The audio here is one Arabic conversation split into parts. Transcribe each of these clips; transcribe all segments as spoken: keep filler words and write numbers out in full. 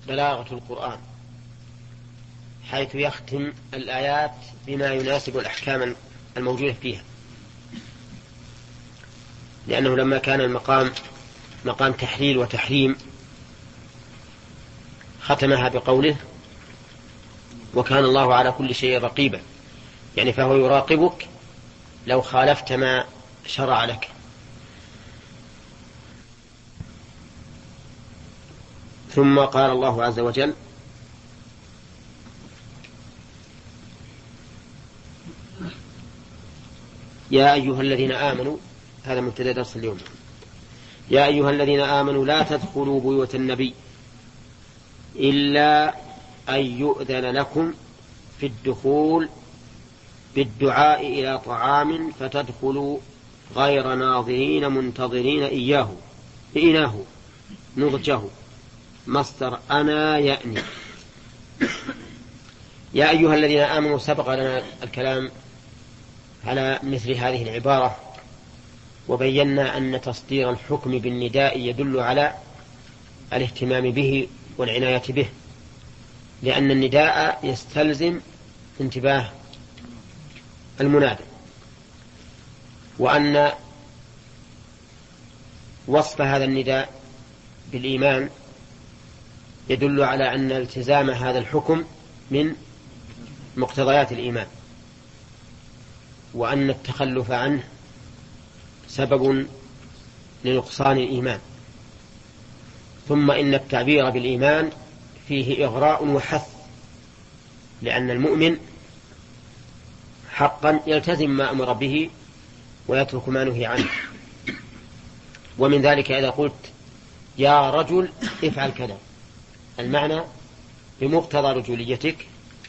بلاغة القرآن، حيث يختم الآيات بما يناسب الأحكام الموجودة فيها، لأنه لما كان المقام مقام تحليل وتحريم ختمها بقوله: وكان الله على كل شيء رقيبا، يعني فهو يراقبك لو خالفت ما شرع لك. ثم قال الله عز وجل: يا أيها الذين آمنوا، هذا مبتدأ درس اليوم، يا أيها الذين آمنوا لا تدخلوا بيوت النبي إلا أن يؤذن لكم في الدخول بالدعاء إلى طعام فتدخلوا غير ناظرين منتظرين إياه إناه نضجه مصدر أنا يأني. يا أيها الذين آمنوا، سبق لنا الكلام على مثل هذه العبارة، وبينا أن تصدير الحكم بالنداء يدل على الاهتمام به والعناية به، لأن النداء يستلزم انتباه المنادى، وأن وصف هذا النداء بالإيمان يدل على أن التزام هذا الحكم من مقتضيات الإيمان، وأن التخلف عنه سبب لنقصان الإيمان. ثم إن التعبير بالإيمان فيه إغراء وحث، لأن المؤمن حقا يلتزم ما أمر به ويترك ما نهي عنه. ومن ذلك إذا قلت يا رجل افعل كذا، المعنى بمقتضى رجوليتك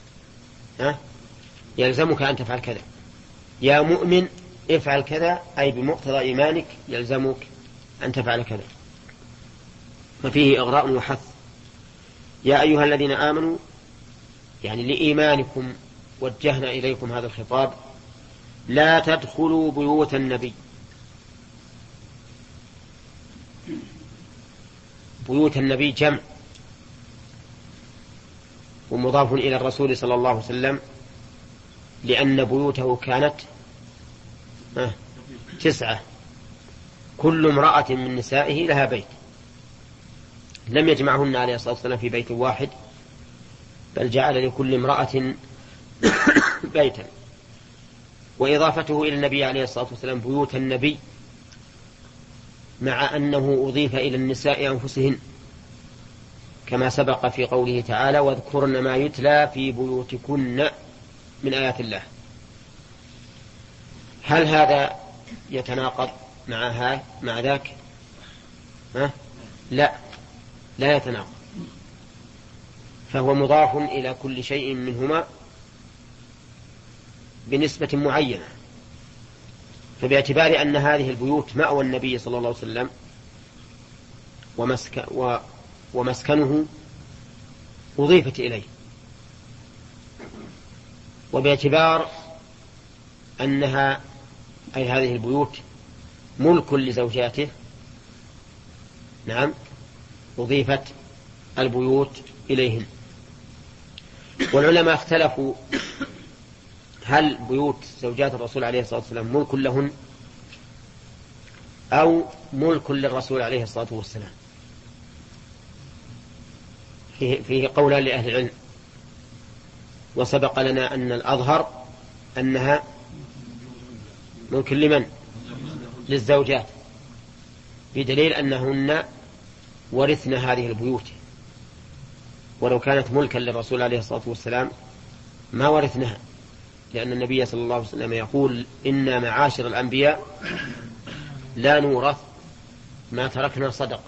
يلزمك أن تفعل كذا. يا مؤمن افعل كذا، أي بمقتضى إيمانك يلزمك أن تفعل كذا، ففيه إغراء وحث. يا أيها الذين آمنوا، يعني لإيمانكم وجهنا إليكم هذا الخطاب، لا تدخلوا بيوت النبي. بيوت النبي جمع ومضاف إلى الرسول صلى الله عليه وسلم، لأن بيوته كانت تسعة، كل امرأة من نسائه لها بيت، لم يجمعهن عليه الصلاة والسلام في بيت واحد، بل جعل لكل امرأة بيتا. وإضافته إلى النبي عليه الصلاة والسلام بيوت النبي، مع أنه أضيف إلى النساء أنفسهن، كما سبق في قوله تعالى: واذكرن ما يتلى في بيوتكن من آيات الله. هل هذا يتناقض مع هذا مع ذاك؟ ها؟ لا لا يتناقض، فهو مضاف إلى كل شيء منهما بنسبة معينة. فباعتبار أن هذه البيوت مأوى النبي صلى الله عليه وسلم ومسك و ومسكنه أضيفت إليه، وباعتبار أنها أي هذه البيوت ملك لزوجاته، نعم، أضيفت البيوت إليهن. والعلماء اختلفوا هل بيوت زوجات الرسول عليه الصلاة والسلام ملك لهن أو ملك للرسول عليه الصلاة والسلام. فيه, فيه قولان لأهل العلم، وسبق لنا أن الأظهر أنها ملك لمن؟ للزوجات، بدليل أنهن ورثن هذه البيوت، ولو كانت ملكا للرسول عليه الصلاة والسلام ما ورثنها، لأن النبي صلى الله عليه وسلم يقول: إنا معاشر الأنبياء لا نورث ما تركنا صدقة.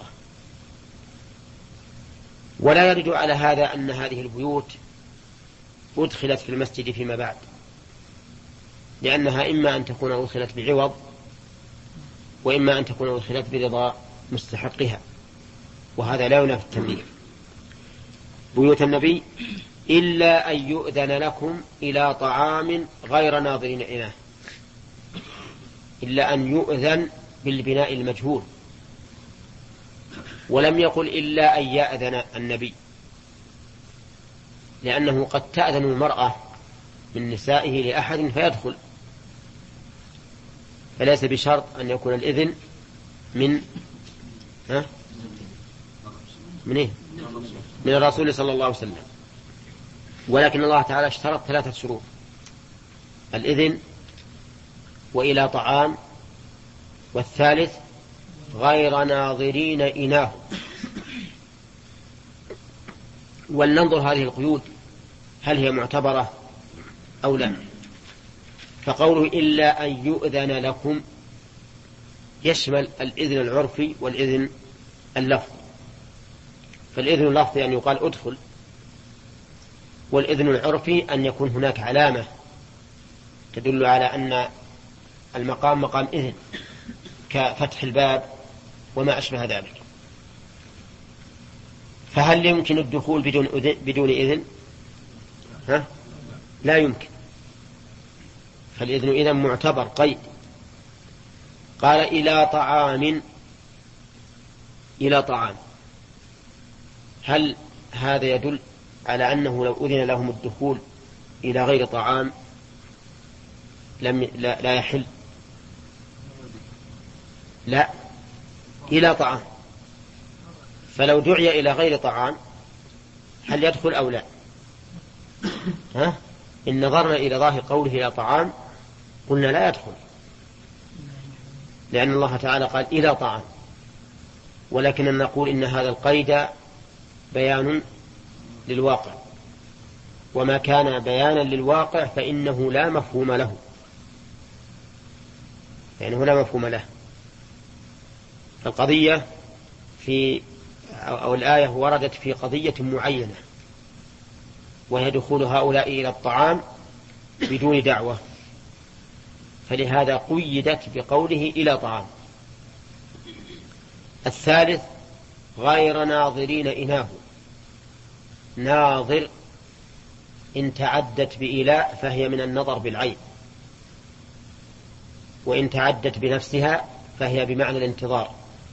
ولا يرد على هذا أن هذه البيوت أدخلت في المسجد فيما بعد، لأنها إما أن تكون أدخلت بعوض، وإما أن تكون أدخلت برضا مستحقها، وهذا لا ينافي التمليك. بيوت النبي إلا أن يؤذن لكم إلى طعام غير ناظرين إناه، إلا أن يؤذن بالبناء المجهول، ولم يقل إلا أن يأذن النبي، لأنه قد تأذن المرأة من نسائه لأحد فيدخل، فليس بشرط أن يكون الإذن من ها؟ من إيه؟ من الرسول صلى الله عليه وسلم. ولكن الله تعالى اشترط ثلاثة شروط: الإذن، وإلى طعام، والثالث غير ناظرين إناه. ولننظر هذه القيود هل هي معتبرة أو لا. فقوله إلا أن يؤذن لكم يشمل الإذن العرفي والإذن اللفظي. فالإذن اللفظي أن يقال أدخل، والإذن العرفي أن يكون هناك علامة تدل على أن المقام مقام إذن كفتح الباب وما أشبه ذلك. فهل يمكن الدخول بدون إذن؟ بدون إذن؟ ها؟ لا يمكن. فالإذن إذن معتبر قيد. قال إلى طعام، إلى طعام، هل هذا يدل على أنه لو أذن لهم الدخول إلى غير طعام لم لا, لا يحل؟ لا، إلى طعام. فلو دعي إلى غير طعام هل يدخل أو لا؟ ها؟ إن نظرنا إلى ظاهر قوله إلى طعام قلنا لا يدخل، لأن الله تعالى قال إلى طعام. ولكننا نقول إن هذا القيد بيان للواقع، وما كان بيانا للواقع فإنه لا مفهوم له، يعني لا مفهوم له. فالقضية في أو الآية وردت في قضية معينة، وهي دخول هؤلاء إلى الطعام بدون دعوة، فلهذا قيدت بقوله إلى طعام. الثالث غير ناظرين إناه. ناظر إن تعدت بإلاء فهي من النظر بالعين، وإن تعدت بنفسها فهي بمعنى الانتظار.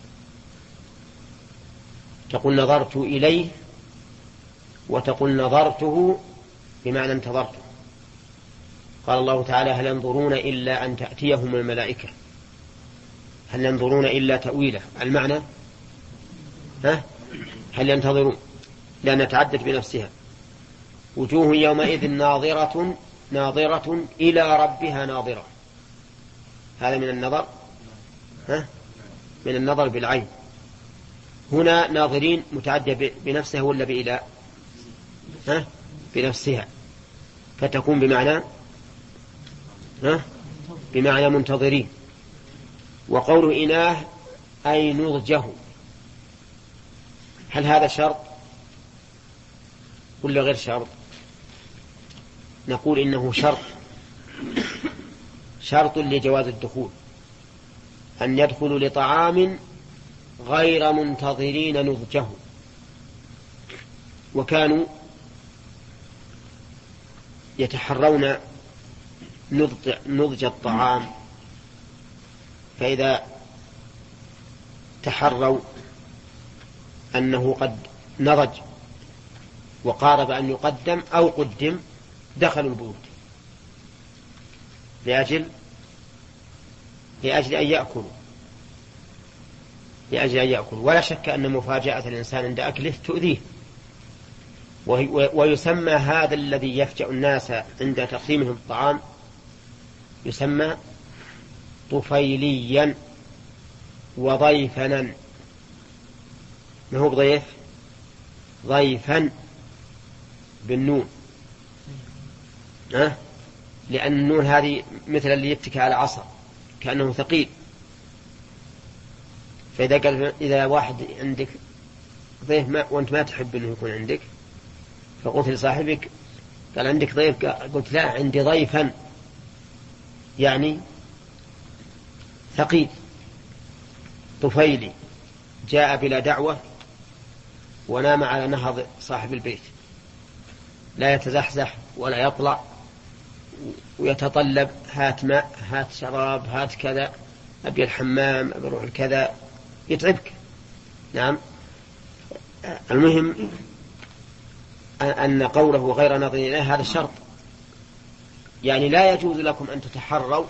تقول نظرت إليه، وتقول نظرته بمعنى انتظرته. قال الله تعالى هل ينظرون إلا أن تأتيهم الملائكة، هل ينظرون إلا تأويله، المعنى ها؟ هل ينتظرون، لأن تعدت بنفسها. وجوه يومئذ ناظرة ناظرة إلى ربها ناظرة، هذا من النظر ها؟ من النظر بالعين. هنا ناظرين متعدى بنفسها ولا بإله؟ ها؟ بنفسها، فتكون بمعنى ها؟ بمعنى منتظرين. وقوله إناه أي نضجه، هل هذا شرط ولا غير شرط؟ نقول إنه شرط، شرط لجواز الدخول، أن يدخلوا لطعام غير منتظرين نضجه. وكانوا يتحرون نضج, نضج الطعام، فإذا تحروا أنه قد نضج وقارب أن يقدم أو قدم دخلوا البيوت لأجل لأجل أن يأكلوا لأجل أن يأكلوا ولا شك أن مفاجأة الإنسان عند أكله تؤذيه. ويسمى هذا الذي يفجأ الناس عند تقديمهم الطعام يسمى طفيليا وضيفنا. ما هو بضيف؟ ضيفا بالنون، أه؟ لأن النون هذه مثل اللي يتكى على عصا كأنه ثقيل. فإذا قال إذا واحد عندك ضيف ما وأنت ما تحب أنه يكون عندك، فقلت لصاحبك قال عندك ضيف، قلت لا عندي ضيفا، يعني ثقيل طفيلي جاء بلا دعوة ونام على نهض صاحب البيت، لا يتزحزح ولا يطلع ويتطلب هات ماء هات شراب هات كذا، أبي الحمام أبي روح الكذا، يتعبك. نعم. المهم أن قوله غير ناظرين إليه هذا شرط، يعني لا يجوز لكم أن تتحروا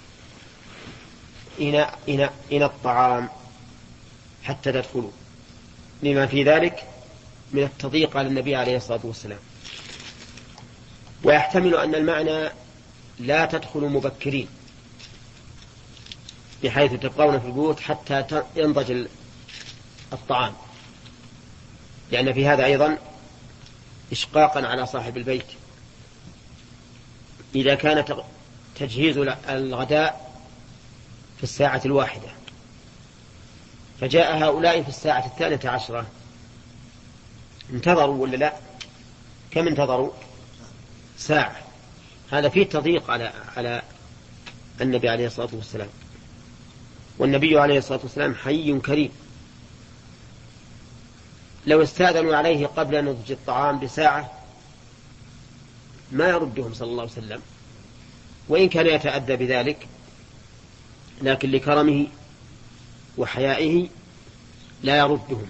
إناء, إناء, إناء الطعام حتى تدخلوا، لما في ذلك من التضييق على النبي عليه الصلاة والسلام. ويحتمل أن المعنى لا تدخلوا مبكرين بحيث تبقون في البيوت حتى ينضج الطعام، لأن في هذا أيضا إشقاقا على صاحب البيت إذا كان تجهيز الغداء في الساعة الواحدة فجاء هؤلاء في الساعة الثالثة عشرة، انتظروا ولا لا؟ كم انتظروا؟ ساعة. هذا فيه تضييق على على النبي عليه الصلاة والسلام، والنبي عليه الصلاة والسلام حي كريم، لو استأذنوا عليه قبل نضج الطعام بساعة ما يردهم صلى الله عليه وسلم، وإن كان يتأذى بذلك، لكن لكرمه وحيائه لا يردهم.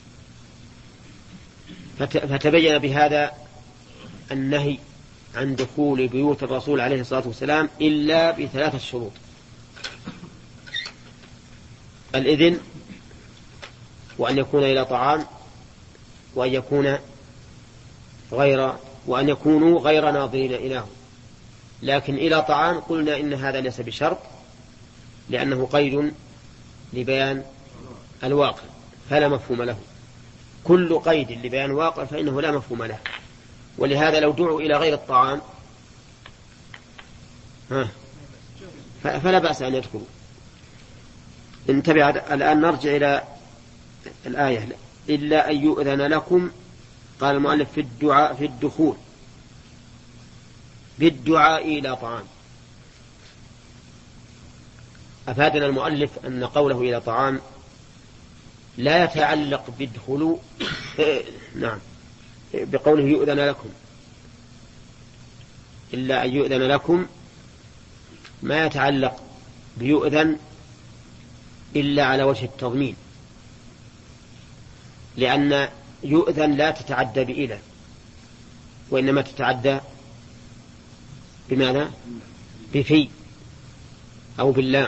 فتبين بهذا النهي عن دخول بيوت الرسول عليه الصلاة والسلام إلا بثلاثة شروط: الإذن، وأن يكون إلى طعام، وأن يكون غير وأن يكونوا غير ناظرين إليه. لكن إلى طعام قلنا إن هذا ليس بشرط، لأنه قيد لبيان الواقع فلا مفهوم له. كل قيد لبيان الواقع فإنه لا مفهوم له، ولهذا لو دعوا إلى غير الطعام فلا بأس أن يدخلوا. انتبه الآن، نرجع إلى الآية: إلا أن يؤذن لكم. قال المؤلف في الدعاء في الدخول بالدعاء إلى طعام. أفادنا المؤلف أن قوله إلى طعام لا يتعلق بدخلوا نعم بقوله يؤذن لكم، إلا أن يؤذن لكم ما يتعلق بيؤذن إلا على وجه التضمين، لأن يؤذن لا تتعدى بإله، وإنما تتعدى بماذا؟ بفي أو باللام،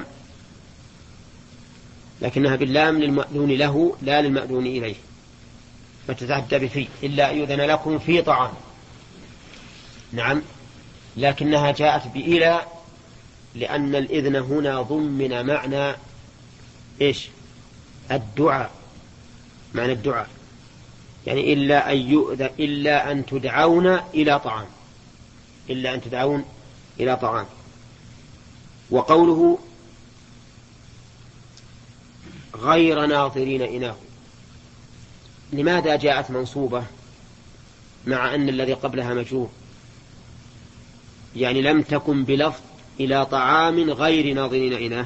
لكنها باللام للمأذون له لا للمأذون إليه، فتتعدى بفي. إلا أن يؤذن لكم في طعام، نعم، لكنها جاءت بإلى لأن الإذن هنا ضمن معنى إيش؟ الدعاء، معنى الدعاء، يعني إلا أن يؤذن إلا أن تدعون إلى طعام، إلا أن تدعون إلى طعام. وقوله غير ناظرين إناه، لماذا جاءت منصوبة مع أن الذي قبلها مجرور؟ يعني لم تكن بلفظ إلى طعام غير ناظرين إناه،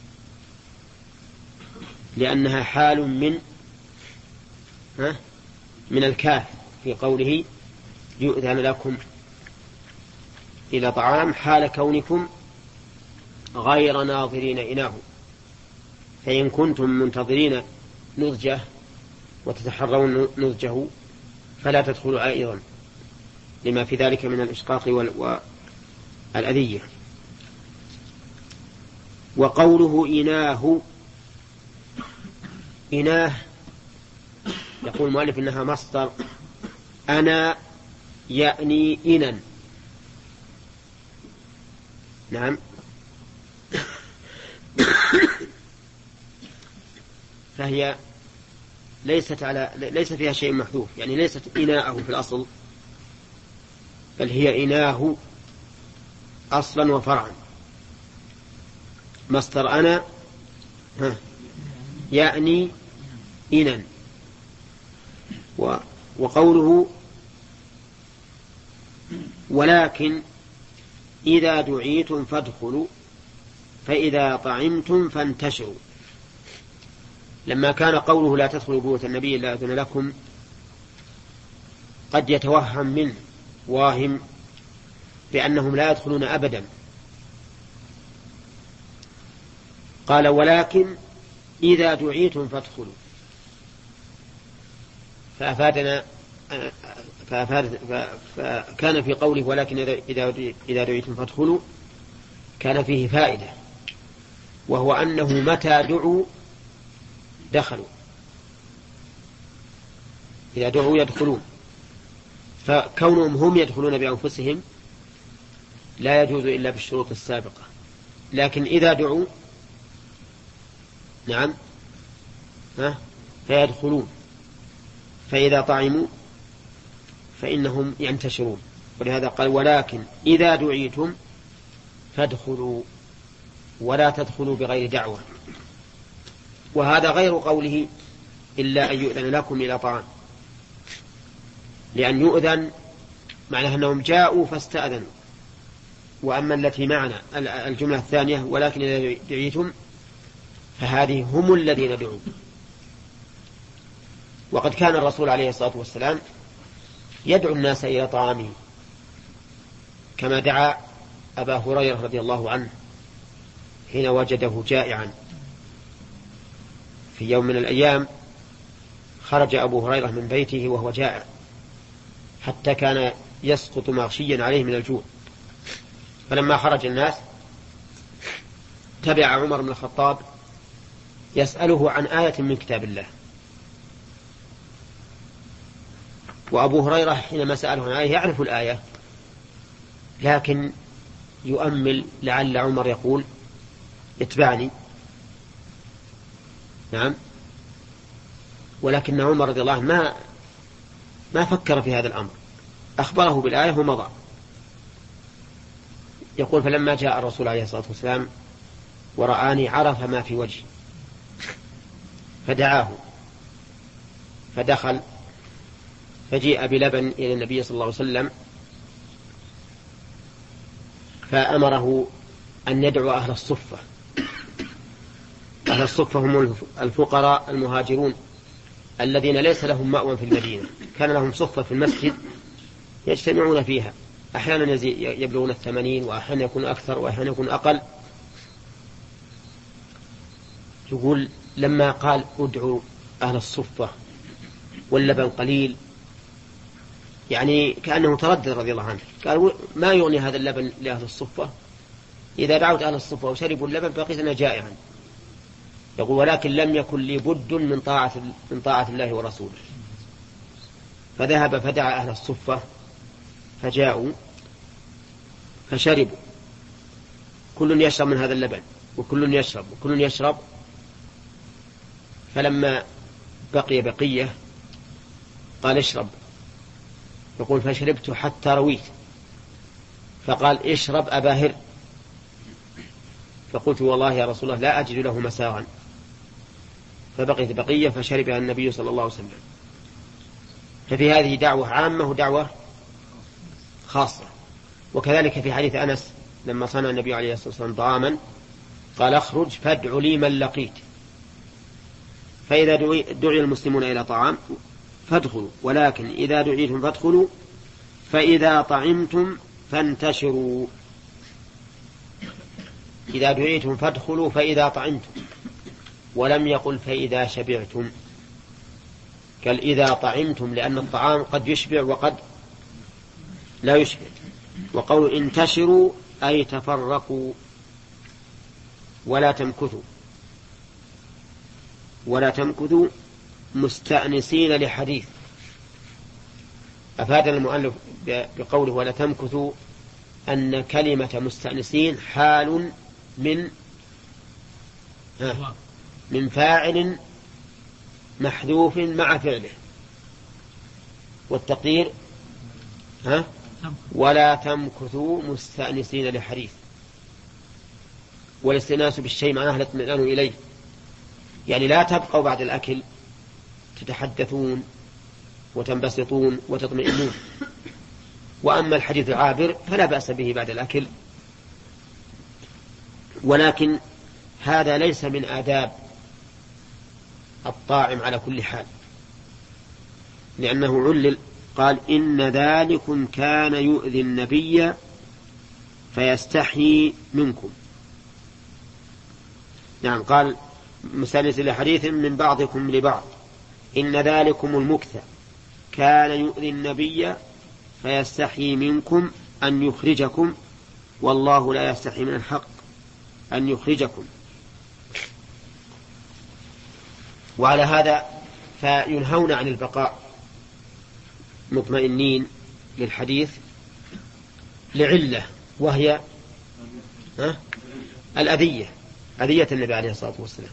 لأنها حال من ها من الكاف في قوله يؤذن لكم إلى طعام، حال كونكم غير ناظرين إناه. فإن كنتم منتظرين نضجه وتتحرون نضجه فلا تدخلوا أيضا، لما في ذلك من الإشقاق والأذية. وقوله إناه، إناه يقول المؤلف إنها مصدر أنا يعني إنا، نعم، فهي ليست على ليس فيها شيء محذوف، يعني ليست إناءه في الأصل، بل هي إناه أصلا وفرعا. مصدر أنا يعني إنا. وقوله ولكن إذا دعيتم فادخلوا فإذا طعمتم فانتشروا. لما كان قوله لا تدخلوا بيوت النبي إلا أذن لكم قد يتوهم منه واهم بأنهم لا يدخلون أبدا، قال ولكن إذا دعيتم فادخلوا، فأفادنا فكان في قوله ولكن إذا دعيتم فادخلوا كان فيه فائدة، وهو أنه متى دعوا دخلوا، إذا دعوا يدخلون، فكونهم هم يدخلون بأنفسهم لا يجوز إلا بالشروط السابقة، لكن إذا دعوا نعم ها فيدخلون، فإذا طعموا فإنهم ينتشرون. ولهذا قال ولكن إذا دعيتم فادخلوا ولا تدخلوا بغير دعوة، وهذا غير قوله إلا أن يؤذن لكم إلى طعام، لأن يؤذن معناه أنهم جاءوا فاستأذنوا. وأما التي معنا الجملة الثانية ولكن إذا دعيتم فهذه هم الذين دعوا. وقد كان الرسول عليه الصلاة والسلام يدعو الناس إلى طعامه، كما دعا أبا هريرة رضي الله عنه حين وجده جائعا في يوم من الأيام. خرج أبو هريرة من بيته وهو جائع حتى كان يسقط مغشيا عليه من الجوع، فلما خرج الناس تبع عمر بن الخطاب يسأله عن آية من كتاب الله، وأبو هريرة حينما سأله عن آية يعرف الآية لكن يؤمل لعل عمر يقول اتبعني، نعم، ولكن عمر رضي الله عنه ما ما فكر في هذا الأمر، أخبره بالآية ومضى. يقول فلما جاء الرسول عليه الصلاة والسلام ورآني عرف ما في وجهي فدعاه فدخل، فجيء بلبن إلى النبي صلى الله عليه وسلم فأمره أن يدعو أهل الصفة. أهل الصفة هم الفقراء المهاجرون الذين ليس لهم مأوى في المدينة، كان لهم صفة في المسجد يجتمعون فيها، أحيانا يبلغون الثمانين وأحيانا يكون أكثر وأحيانا يكون أقل. يقول لما قال ادعوا أهل الصفة واللبن قليل، يعني كأنه تردد رضي الله عنه، قال ما يغني هذا اللبن لأهل الصفة، إذا دعوت أهل الصفة وشربوا اللبن بقيت أنا جائعا. يقول ولكن لم يكن لي بد من طاعة, من طاعة الله ورسوله، فذهب فدعا أهل الصفة فجاءوا فشربوا، كل يشرب من هذا اللبن وكل يشرب وكل يشرب، فلما بقي بقية قال اشرب، يقول فشربت حتى رويت، فقال اشرب أبا هر، فقلت والله يا رسول الله لا أجد له مساغا، فبقيت بقية فشربها النبي صلى الله عليه وسلم. ففي هذه دعوة عامة ودعوة خاصة. وكذلك في حديث أنس لما صنع النبي عليه الصلاة والسلام طعاما قال اخرج فادع لي من لقيت، فإذا دعي, دعي المسلمون إلى طعام فادخلوا، ولكن إذا دعيتم فادخلوا، فإذا طعمتم فانتشروا. إذا دعيتم فادخلوا فإذا طعمتم، ولم يقل فإذا شبعتم، قال إذا طعمتم، لأن الطعام قد يشبع وقد لا يشبع. وقول انتشروا أي تفرقوا ولا تمكثوا، ولا تمكثوا مستأنسين لحديث. أفادنا المؤلف بقوله ولا تمكثوا أن كلمة مستأنسين حال من من فاعل محذوف مع فعله، والتقدير ها ولا تمكثوا مستأنسين لحديث. والاستئناس بالشيء معناه الاطمئنان إليه، يعني لا تبقوا بعد الأكل تتحدثون وتنبسطون وتطمئنون. وأما الحديث العابر فلا بأس به بعد الأكل، ولكن هذا ليس من آداب الطاعم على كل حال، لأنه علل قال إن ذلكم كان يؤذي النبي فيستحيي منكم. نعم، قال مستأنس لحديث من بعضكم لبعض، إن ذلكم المكث كان يؤذي النبي فيستحيي منكم أن يخرجكم والله لا يستحيي من الحق أن يخرجكم. وعلى هذا فينهون عن البقاء مطمئنين للحديث لعلة، وهي ها؟ الأذية، أذية النبي عليه الصلاة والسلام.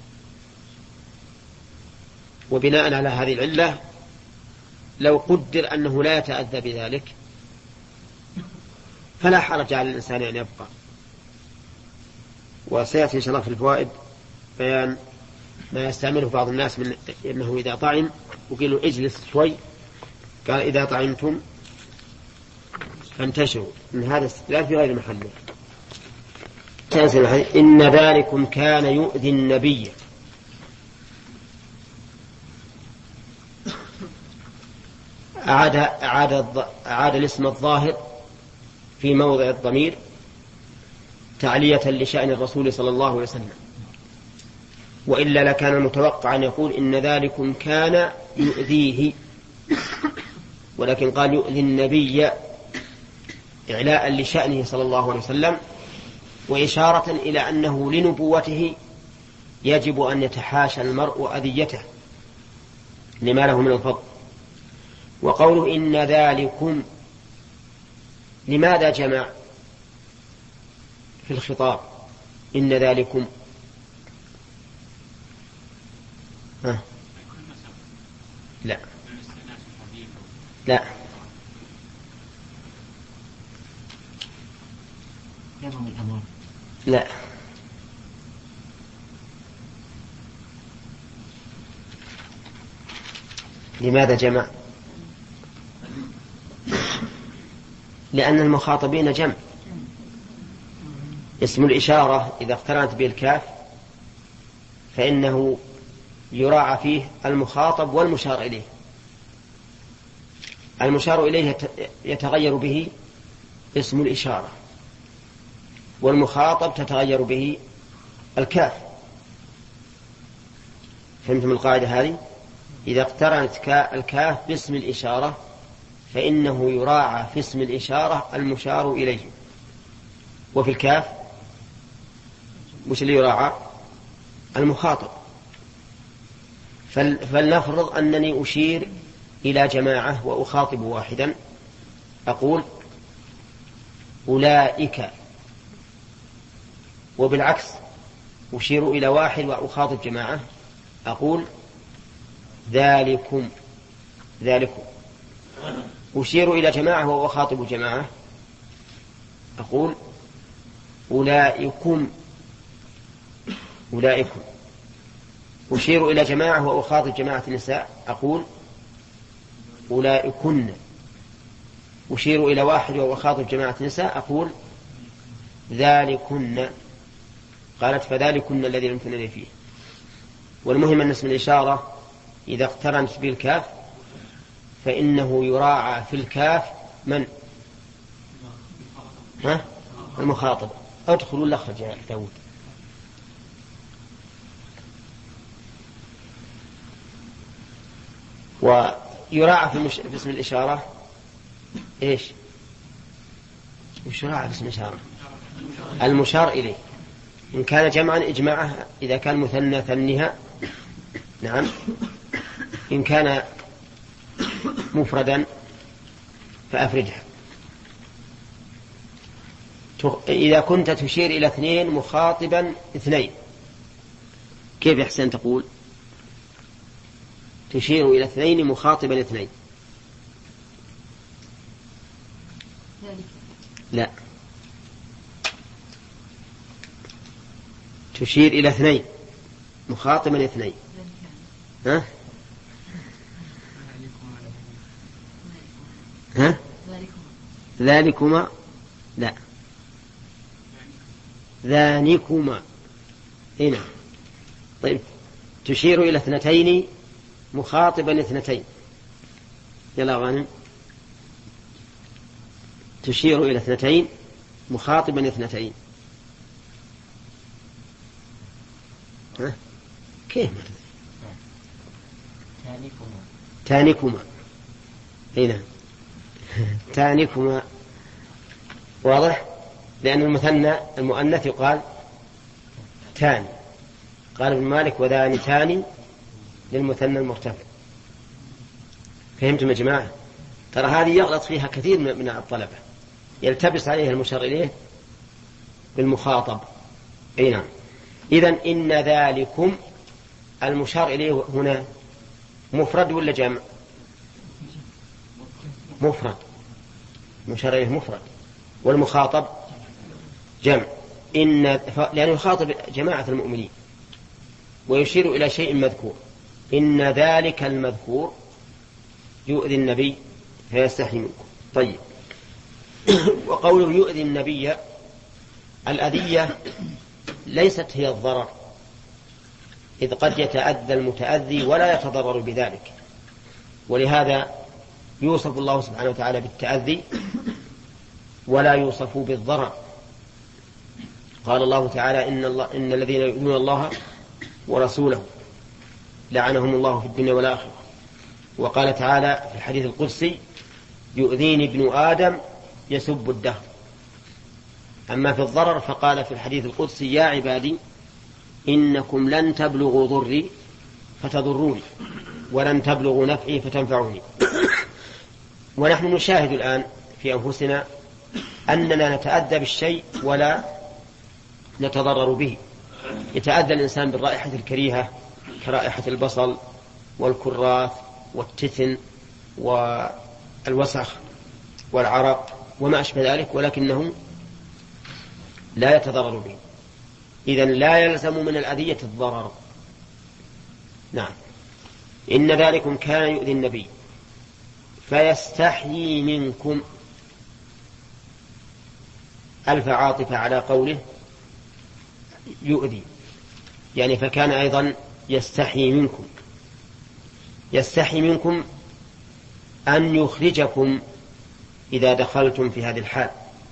وبناء على هذه العلة لو قدر أنه لا يتأذى بذلك فلا حرج على الإنسان أن يبقى. وسيأتي إن شاء الله في الفوائد بيان ما يستعمله بعض الناس من أنه إذا طعم وقيلوا اجلس شوي قال إذا طعمتم فانتشروا، من هذا استدلال في غير محله. إن ذلكم كان يؤذي النبي. أعاد, أعاد, أعاد الاسم الظاهر في موضع الضمير تعلية لشأن الرسول صلى الله عليه وسلم، وإلا لكان المتوقع أن يقول إن ذلكم كان يؤذيه، ولكن قال يؤذي النبي إعلاء لشأنه صلى الله عليه وسلم وإشارة إلى أنه لنبوته يجب أن يتحاشى المرء أذيته لما له من الفضل. وقوله إن ذلكم لماذا جمع في الخطاب؟ إن ذلكم ها؟ لا لا لا لماذا جمع؟ لأن المخاطبين جمع. اسم الإشارة إذا اقترنت به الكاف فإنه يراعى فيه المخاطب والمشار إليه. المشار إليه يتغير به اسم الإشارة، والمخاطب تتغير به الكاف. فهمتم القاعدة هذه؟ إذا اقترنت الكاف باسم الإشارة فإنه يراعى في اسم الإشارة المشار إليه، وفي الكاف مش اللي يراعى المخاطب. فلنفرض أنني أشير إلى جماعة وأخاطب واحدا، أقول أولئك، وبالعكس أشير إلى واحد وأخاطب جماعة أقول ذلكم ذلكم. أشير إلى جماعة وأخاطب جماعة أقول أولئكم أولئكم. أشير إلى جماعة وأخاطب جماعة النساء أقول أولئكن. أشير إلى واحد وأخاطب جماعة النساء أقول ذلكن. قالت فذلكن الذي يمكنني فيه. والمهم أن اسم الإشارة إذا اقترنت بالكاف فإنه يراعى في الكاف من؟ ها؟ المخاطب. أدخلوا لخرج يا داود. ويراعى في, المش... في اسم الإشارة إيش؟ وش يراعى في اسم الإشارة؟ المشار إليه. إن كان جمعا إجماعه، إذا كان مثنى ثنها، نعم. إن كان مفردا فأفردها. إذا كنت تشير إلى اثنين مخاطبا اثنين كيف يحسن تقول؟ تشير إلى اثنين مخاطبا اثنين. لا، تشير إلى اثنين مخاطبا اثنين. ها؟ ها؟ ذلكما. لا، ذانكما. هنا. طيب، تشير إلى اثنتين مخاطبا اثنتين. يلا غانم. تشير إلى اثنتين مخاطبا اثنتين. ها؟ كيف؟ تانكما. تانكما. هنا تانكما واضح، لأن المثنى المؤنث يقال تاني. قال ابن مالك وذان تاني للمثنى المرتفع. فهمتم يا جماعة؟ ترى هذه يغلط فيها كثير من الطلبة، يلتبس عليها المشار إليه بالمخاطب. أي نعم. إذن إن ذلكم المشار إليه هنا مفرد ولا جمع؟ مفرد، مشار إليه مفرد، والمخاطب جمع، إن لأنه يخاطب جماعة المؤمنين ويشير إلى شيء مذكور. إن ذلك المذكور يؤذي النبي فيستحي منكم. طيب، وقوله يؤذي النبي، الأذية ليست هي الضرر، إذ قد يتأذى المتأذي ولا يتضرر بذلك، ولهذا يوصف الله سبحانه وتعالى بالتأذي ولا يوصف بالضرر. قال الله تعالى إن, الله إن الذين يؤذون الله ورسوله لعنهم الله في الدنيا والآخرة. وقال تعالى في الحديث القدسي يؤذيني ابن آدم يسب الدهر. أما في الضرر فقال في الحديث القدسي يا عبادي إنكم لن تبلغوا ضري فتضروني ولن تبلغوا نفعي فتنفعوني. ونحن نشاهد الآن في أنفسنا أننا نتأذى بالشيء ولا نتضرر به. يتأذى الإنسان بالرائحة الكريهة كرائحة البصل والكراث والتثن والوسخ والعرق وما أشبه ذلك، ولكنه لا يتضرر به. إذن لا يلزم من الأذية الضرر. نعم. إن ذلكم كان يؤذي النبي فيستحيي منكم، ألف عاطفة على قوله يؤذي، يعني فكان أيضا يستحيي منكم. يستحيي منكم أن يخرجكم إذا دخلتم في هذه الحال.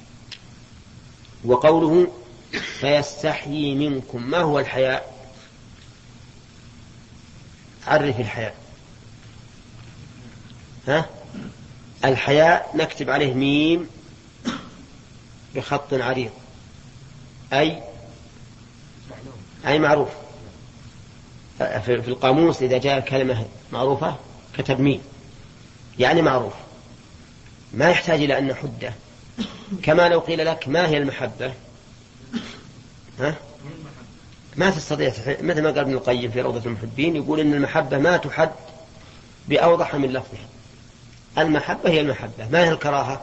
وقوله فيستحيي منكم، ما هو الحياء؟ عرف الحياء. ها؟ الحياء نكتب عليه ميم بخط عريض، أي أي معروف. في القاموس إذا جاء كلمة معروفة كتب ميم، يعني معروف، ما يحتاج إلى أن نحده. كما لو قيل لك ما هي المحبة، ها؟ ما تستطيع، مثل ما قال ابن القيم في روضة المحبين، يقول إن المحبة ما تحد بأوضح من لفظها. المحبة هي المحبة. ما هي الكراهة؟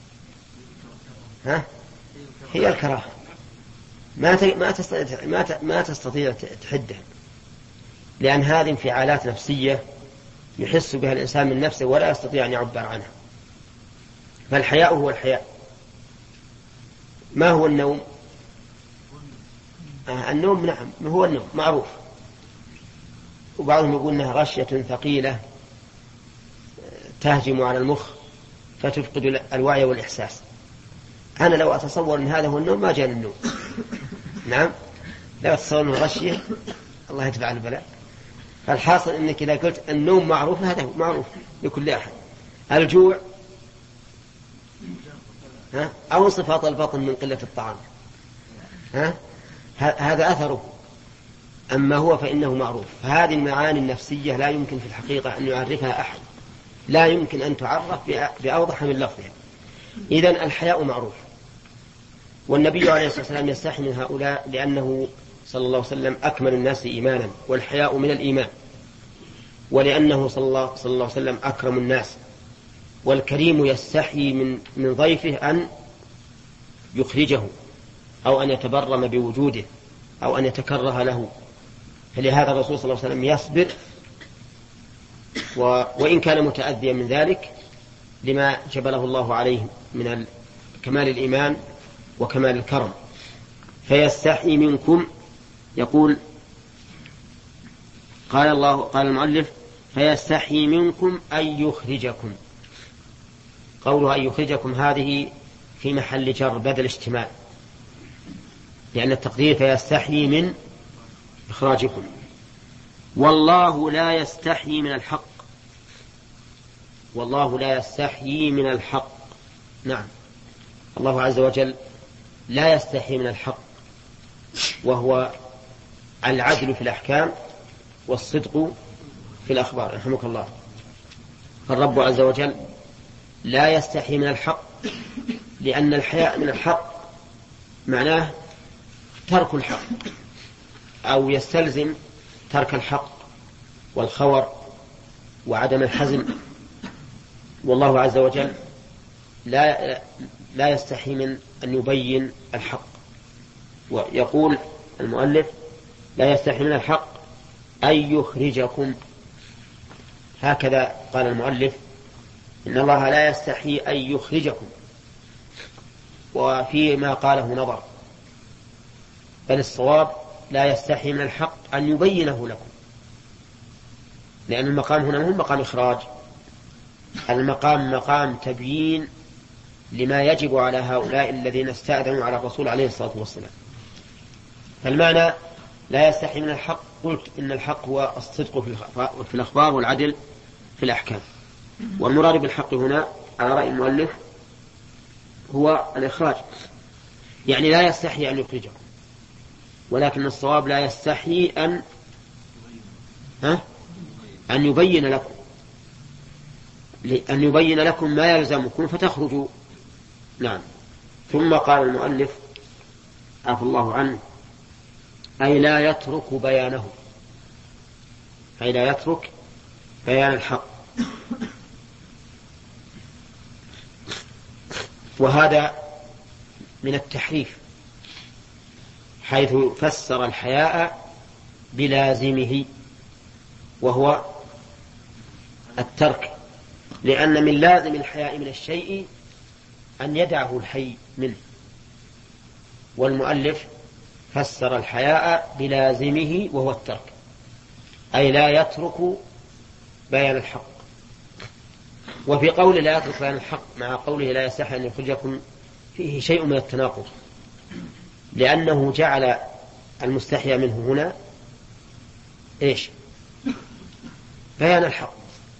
ها؟ هي الكراهة، ما ما تستطيع ما ما تستطيع تحدها، لأن هذه انفعالات نفسية يحس بها الإنسان من نفسه ولا يستطيع أن يعبر عنها. فالحياء هو الحياء. ما هو النوم؟ آه النوم نعم هو النوم معروف، وبعضهم يقول أنها غشية ثقيلة تهجم على المخ فتفقد الوعي والإحساس. أنا لو أتصور أن هذا هو النوم ما جاء النوم. نعم، لو أتصور أنه غشية الله يتبع البلاء. فالحاصل أنك إذا قلت النوم معروف هذا هو معروف لكل أحد. الجوع ها؟ أو انصفاط البطن من قلة الطعام، ها؟ هذا أثره. أما هو فإنه معروف. فهذه المعاني النفسية لا يمكن في الحقيقة أن يعرفها أحد، لا يمكن أن تعرف بأوضح من لفظها. إذن الحياء معروف. والنبي عليه الصلاة والسلام يستحي من هؤلاء لأنه صلى الله عليه وسلم أكمل الناس إيمانا، والحياء من الإيمان، ولأنه صلى الله, صلى الله عليه وسلم أكرم الناس. والكريم يستحي من, من ضيفه أن يخرجه أو أن يتبرم بوجوده أو أن يتكره له. فلهذا الرسول صلى الله عليه وسلم يصبر و... وإن كان متأذيا من ذلك لما جبله الله عليه من كمال الإيمان وكمال الكرم. فيستحي منكم، يقول قال الله قال المؤلف فيستحي منكم أن يخرجكم. قوله أن يخرجكم هذه في محل جر بدل اشتمال، لأن التقدير فيستحي من إخراجكم. والله لا يستحي من الحق. والله لا يستحيي من الحق. نعم، الله عز وجل لا يستحيي من الحق، وهو العدل في الأحكام والصدق في الأخبار. رحمك الله. فالرب عز وجل لا يستحيي من الحق، لأن الحياء من الحق معناه ترك الحق، أو يستلزم ترك الحق والخور وعدم الحزم. والله عز وجل لا لا يستحي من أن يبين الحق. ويقول المؤلف لا يستحي من الحق أن يخرجكم. هكذا قال المؤلف إن الله لا يستحي أن يخرجكم، وفيما قاله نظر، بل الصواب لا يستحي من الحق أن يبينه لكم، لأن المقام هنا هو مقام إخراج، المقام مقام تبيين لما يجب على هؤلاء الذين استأذنوا على الرسول عليه الصلاة والسلام. فالمعنى لا يستحي من الحق، قلت إن الحق هو الصدق في الأخبار والعدل في الأحكام، والمراد بالحق هنا على رأي المؤلف هو الإخراج، يعني لا يستحي أن يخرجكم، ولكن الصواب لا يستحي أن ها أن يبين لكم أن يبين لكم ما يلزمكم فتخرجوا. نعم. ثم قال المؤلف عفى الله عنه أي لا يترك بيانه، أي لا يترك بيان الحق. وهذا من التحريف، حيث فسر الحياء بلازمه وهو الترك، لأن من لازم الحياء من الشيء أن يدعه الحي منه، والمؤلف فسر الحياء بلازمه وهو الترك، أي لا يترك بيان الحق. وفي قول لا يترك بيان الحق مع قوله لا يستحي أن يخرجكم فيه شيء من التناقض، لأنه جعل المستحيا منه هنا إيش؟ بيان الحق،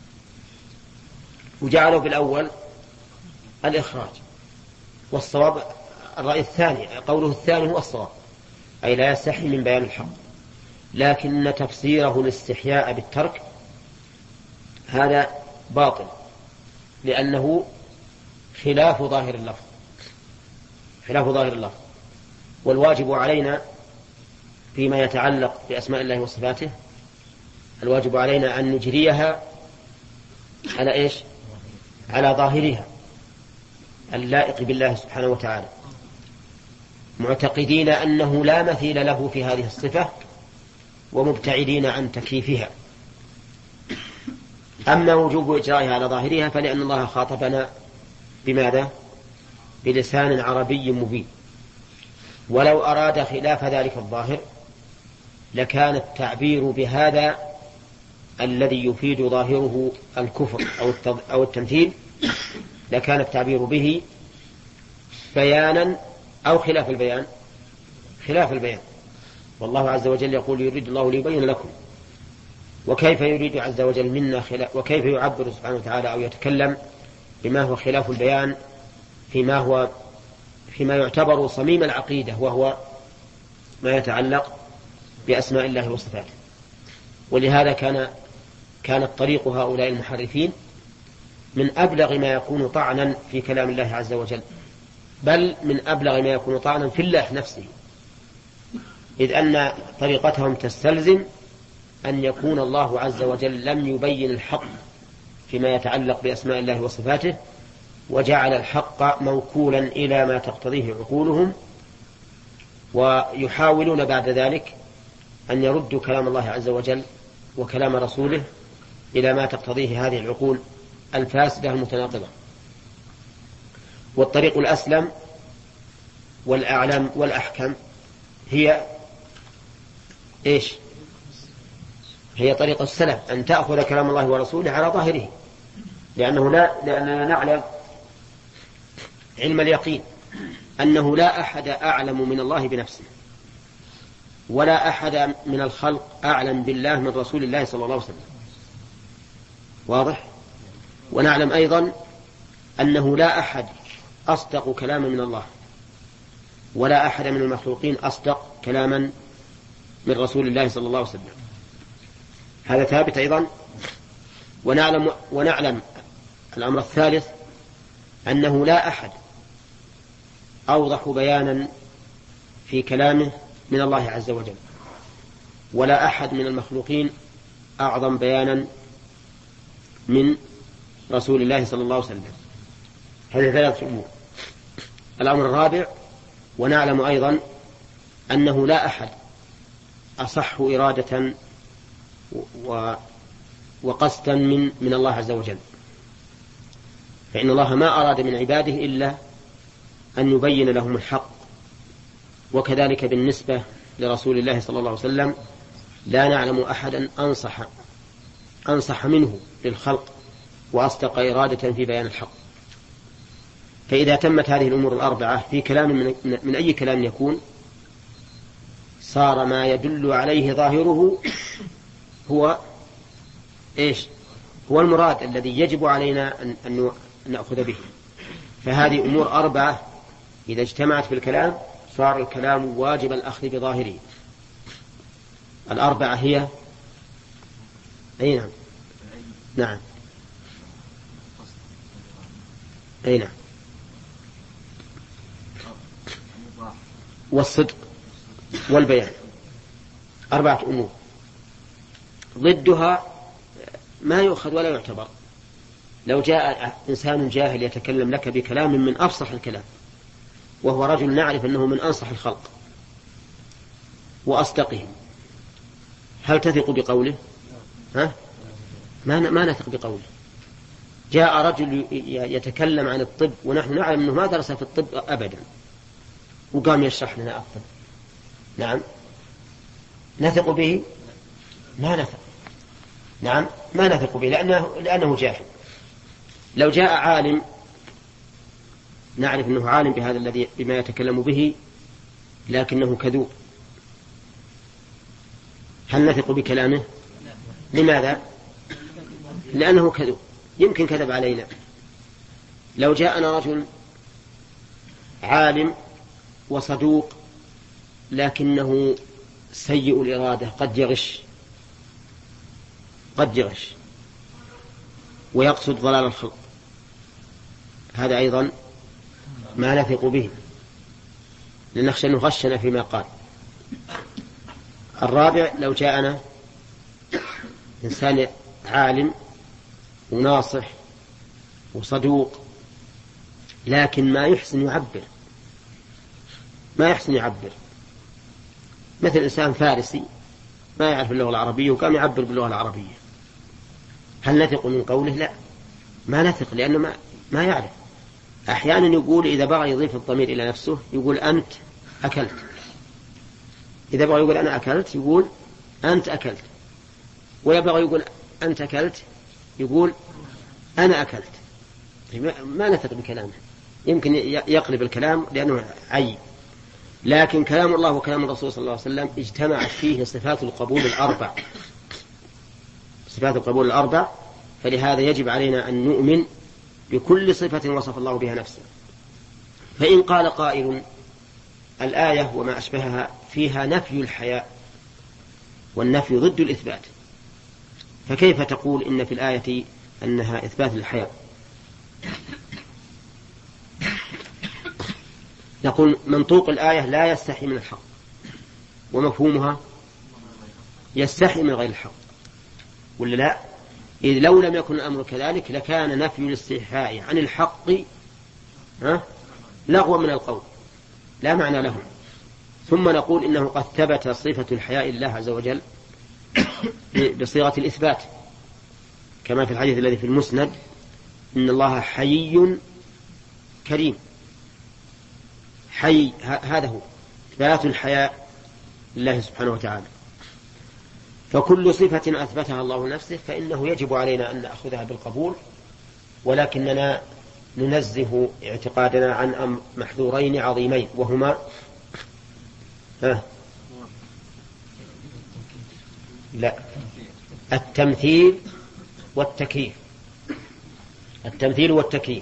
وجعله بالأول الإخراج. والصواب الرأي الثاني، قوله الثاني هو الصواب، أي لا يستحي من بيان الحق، لكن تفسيره الاستحياء بالترك هذا باطل، لأنه خلاف ظاهر اللفظ، خلاف ظاهر اللفظ. والواجب علينا فيما يتعلق بأسماء الله وصفاته، الواجب علينا أن نجريها على إيش؟ على ظاهرها اللائق بالله سبحانه وتعالى، معتقدين أنه لا مثيل له في هذه الصفة، ومبتعدين عن تكييفها. أما وجوب إجرائها على ظاهرها فلأن الله خاطبنا بماذا؟ بلسان عربي مبين، ولو أراد خلاف ذلك الظاهر لكان التعبير بهذا الذي يفيد ظاهره الكفر أو التمثيل، لكان التعبير به بيانا أو خلاف البيان، خلاف البيان. والله عز وجل يقول يريد الله ليبين لكم، وكيف يريد عز وجل منا خلاف، وكيف يعبر سبحانه وتعالى أو يتكلم بما هو خلاف البيان فيما هو فيما يعتبر صميم العقيدة، وهو ما يتعلق بأسماء الله وصفاته. ولهذا كان كانت طريق هؤلاء المحرفين من أبلغ ما يكون طعنا في كلام الله عز وجل، بل من أبلغ ما يكون طعنا في الله نفسه، إذ أن طريقتهم تستلزم أن يكون الله عز وجل لم يبين الحق فيما يتعلق بأسماء الله وصفاته، وجعل الحق موكولا إلى ما تقتضيه عقولهم، ويحاولون بعد ذلك أن يردوا كلام الله عز وجل وكلام رسوله إلى ما تقتضيه هذه العقول الفاسدة المتناقضة. والطريق الأسلم والأعلم والأحكم هي إيش؟ هي طريق السلف، أن تأخذ كلام الله ورسوله على ظاهره، لأنه لا لأننا نعلم علم اليقين أنه لا أحد أعلم من الله بنفسه، ولا أحد من الخلق أعلم بالله من رسول الله صلى الله عليه وسلم. واضح؟ ونعلم أيضا أنه لا أحد أصدق كلاما من الله، ولا أحد من المخلوقين أصدق كلاما من رسول الله صلى الله عليه وسلم. هذا ثابت أيضا. ونعلم, ونعلم الأمر الثالث أنه لا أحد أوضح بيانا في كلامه من الله عز وجل، ولا أحد من المخلوقين أعظم بيانا من رسول الله صلى الله عليه وسلم. هذه ثلاثة أمور. الأمر الرابع: ونعلم أيضا أنه لا أحد أصح إرادة وقصدا من من الله عز وجل، فإن الله ما أراد من عباده إلا أن يبين لهم الحق. وكذلك بالنسبة لرسول الله صلى الله عليه وسلم لا نعلم أحدا أنصح أنصح منه للخلق وأصدق إرادة في بيان الحق. فإذا تمت هذه الأمور الأربعة في كلام من, من أي كلام يكون، صار ما يدل عليه ظاهره هو إيش؟ هو المراد الذي يجب علينا أن, أن نأخذ به. فهذه أمور أربعة إذا اجتمعت في الكلام صار الكلام واجب الأخذ بظاهره. الأربعة هي أي نعم نعم أي نعم والصدق والبيان، أربعة أمور. ضدها ما يؤخذ ولا يعتبر. لو جاء إنسان جاهل يتكلم لك بكلام من أفصح الكلام، وهو رجل نعرف أنه من أنصح الخلق وأصدقهم، هل تثق بقوله؟ ها؟ ما ما نثق بقوله. جاء رجل يتكلم عن الطب ونحن نعلم أنه ما درس في الطب أبدا، وقام يشرح لنا الطب، نعم نثق به؟ ما نثق. نعم ما نثق به لأنه, لأنه جاهل. لو جاء عالم نعرف أنه عالم بهذا الذي بما يتكلم به لكنه كذوب، هل نثق بكلامه؟ لماذا؟ لأنه كذوب، يمكن كذب علينا. لو جاءنا رجل عالم وصدوق لكنه سيء الإرادة، قد يغش قد يغش ويقصد ضلال الخلق، هذا أيضا ما نثق به لنخشى أنه غشنا فيما قال. الرابع: لو جاءنا إنسان عالم وناصح وصدوق لكن ما يحسن يعبر ما يحسن يعبر مثل إنسان فارسي ما يعرف اللغة العربية وكان يعبر باللغة العربية، هل نثق من قوله؟ لا، ما نثق، لأنه ما, ما يعرف. أحيانا يقول إذا بغى يضيف الضمير إلى نفسه يقول أنت أكلت، إذا بغى يقول أنا أكلت يقول أنت أكلت، ويبغى يقول أنت أكلت يقول أنا أكلت. ما نثق بكلامه، يمكن يقلب الكلام لأنه عيب. لكن كلام الله وكلام الرسول صلى الله عليه وسلم اجتمعت فيه صفات القبول الأربع صفات القبول الأربع فلهذا يجب علينا أن نؤمن بكل صفة وصف الله بها نفسه. فإن قال قائل الآية وما أشبهها فيها نفي الحياء والنفي ضد الإثبات، فكيف تقول إن في الآية أنها إثبات الحياء؟ نقول منطوق الآية لا يستحي من الحق، ومفهومها يستحي من غير الحق، ولا لا؟ إذ لو لم يكن الأمر كذلك لكان نفي الاستحياء عن الحق لغوا من القول لا معنى له. ثم نقول إنه قد ثبت صفة الحياء لله عز وجل بصيغة الإثبات، كما في الحديث الذي في المسند: إن الله حيي كريم. حي هذا هو إثبات الحياء لله سبحانه وتعالى. فكل صفة أثبتها الله نفسه فإنه يجب علينا أن نأخذها بالقبول، ولكننا ننزه اعتقادنا عن محذورين عظيمين، وهما ها لا التمثيل والتكييف. التمثيل والتكييف.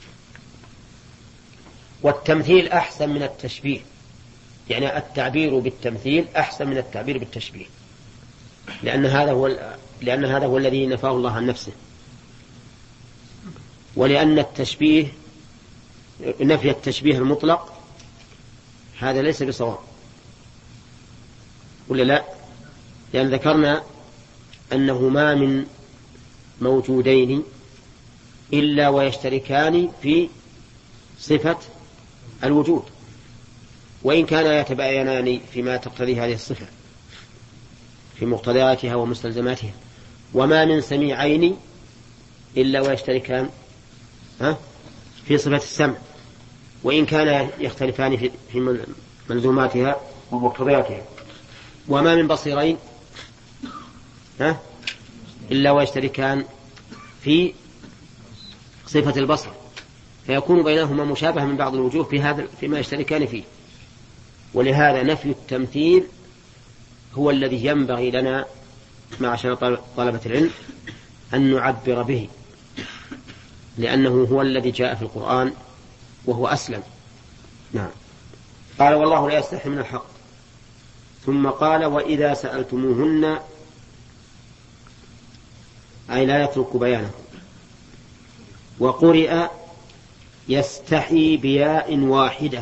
والتمثيل أحسن من التشبيه، يعني التعبير بالتمثيل أحسن من التعبير بالتشبيه، لأن هذا هو لأن هذا هو الذي نفاه الله عن نفسه، ولأن التشبيه نفي التشبيه المطلق هذا ليس بصواب، ولا لا؟ لأن ذكرنا أنه ما من موجودين إلا ويشتركان في صفة الوجود، وإن كان يتباينان فيما تقتضي هذه الصفة في مقتضياتها ومستلزماتها. وما من سميعين إلا ويشتركان في صفة السمع، وإن كان يختلفان في ملزوماتها ومقتضياتها. وما من بصيرين إلا ويشتركان في صفة البصر، فيكون بينهما مشابهة من بعض الوجوه في هذا فيما يشتركان فيه. ولهذا نفي التمثيل هو الذي ينبغي لنا معشر طلبة العلم أن نعبر به، لأنه هو الذي جاء في القرآن وهو أسلم. نعم. قال والله لا يستحي من الحق. ثم قال وإذا سألتموهن، أي لا يترك بيانه. وقرئ يستحي بياء واحدة،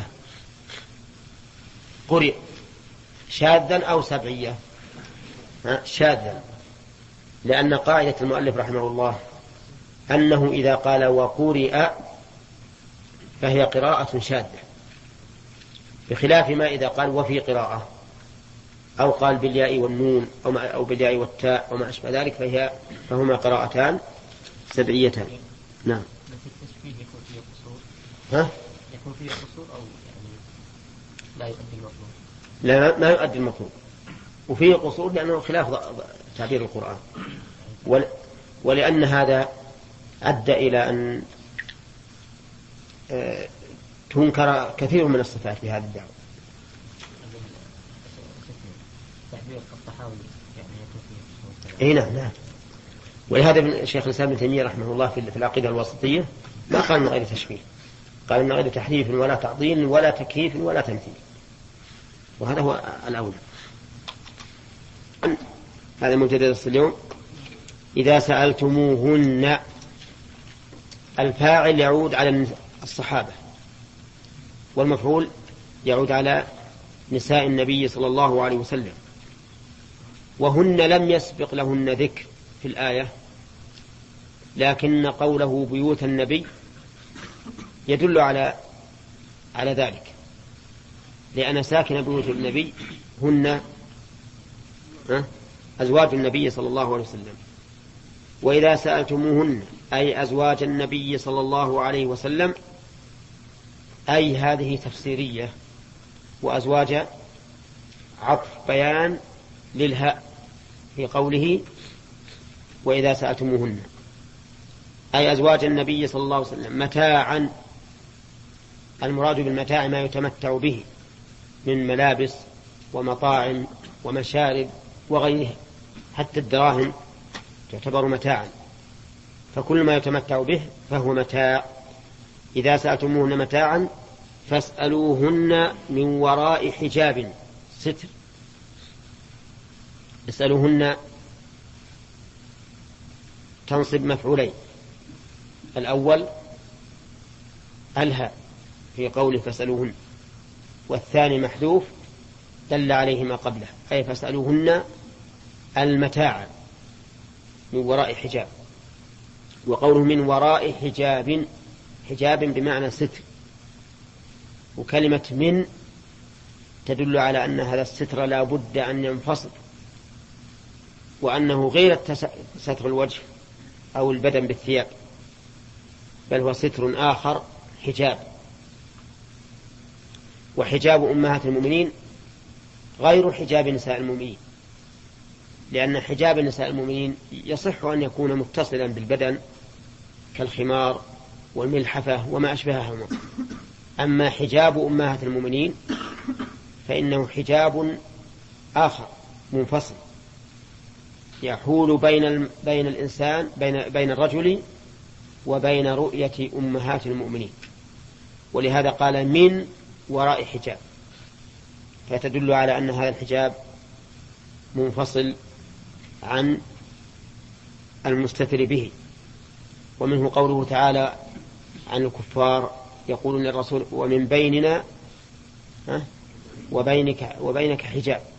قرئ شاذا أو سبعية؟ شاذا، لأن قاعدة المؤلف رحمه الله أنه إذا قال وقرئ فهي قراءة شاذة، بخلاف ما إذا قال وفي قراءة أو قال بالياء والنون أو بالياء والتاء وما أشبه ذلك فهي فهما قراءتان سبعيتان. نعم. يكون فيه قصور. ها؟ يكون فيه قصور أو يعني لا يؤدي المطلوب؟ لا، ما يؤدي المطلوب، وفيه قصور لأنه خلاف تعبير القرآن، ولأن هذا أدى إلى أن تنكر كثير من الصفات في هذه الدعوة. تعبير الطحاوي يعني يكون فيه قصور. إيه نعم نعم. ولهذا شيخ الإسلام ابن تيمية رحمه الله في العقيدة الواسطية ما قال من غير تشبيه، قال من غير تحريف ولا تعطيل ولا تكييف ولا تمثيل، وهذا هو الأولى. هذا مبتدأ اليوم. إذا سألتموهن، الفاعل يعود على الصحابة، والمفعول يعود على نساء النبي صلى الله عليه وسلم، وهن لم يسبق لهن ذكر في الآية، لكن قوله بيوت النبي يدل على على ذلك، لأن ساكن بيوت النبي هن أزواج النبي صلى الله عليه وسلم. وإذا سألتموهن أي أزواج النبي صلى الله عليه وسلم، أي هذه تفسيرية، وأزواج عطف بيان للهاء في قوله وإذا سألتموهن، أي أزواج النبي صلى الله عليه وسلم متاعا. المراد بالمتاع ما يتمتع به من ملابس ومطاعم ومشارب وغيرها، حتى الدراهم تعتبر متاعا، فكل ما يتمتع به فهو متاع. إذا سألتموهن متاعا فاسألوهن من وراء حجاب ستر. اسألوهن تنصب مفعولين، الأول الهاء في قوله فاسألوهن، والثاني محذوف دل عليه ما قبله، أي فاسألوهن المتاع من وراء حجاب. وقوله من وراء حجاب، حجاب بمعنى ستر، وكلمة من تدل على أن هذا الستر لا بد أن ينفصل، وأنه غير ستر الوجه أو البدن بالثياب، بل هو ستر آخر حجاب. وحجاب أمهات المؤمنين غير حجاب نساء المؤمنين، لأن حجاب نساء المؤمنين يصح أن يكون متصلا بالبدن كالخمار والملحفة وما أشبههما. أما حجاب أمهات المؤمنين فإنه حجاب آخر منفصل يحول بين بين الإنسان بين بين الرجل وبين رؤية أمهات المؤمنين، ولهذا قال من وراء حجاب، فتدل على أن هذا الحجاب منفصل عن المستتر به. ومنه قوله تعالى عن الكفار يقولون للرسول ومن بيننا وبينك, وبينك حجاب،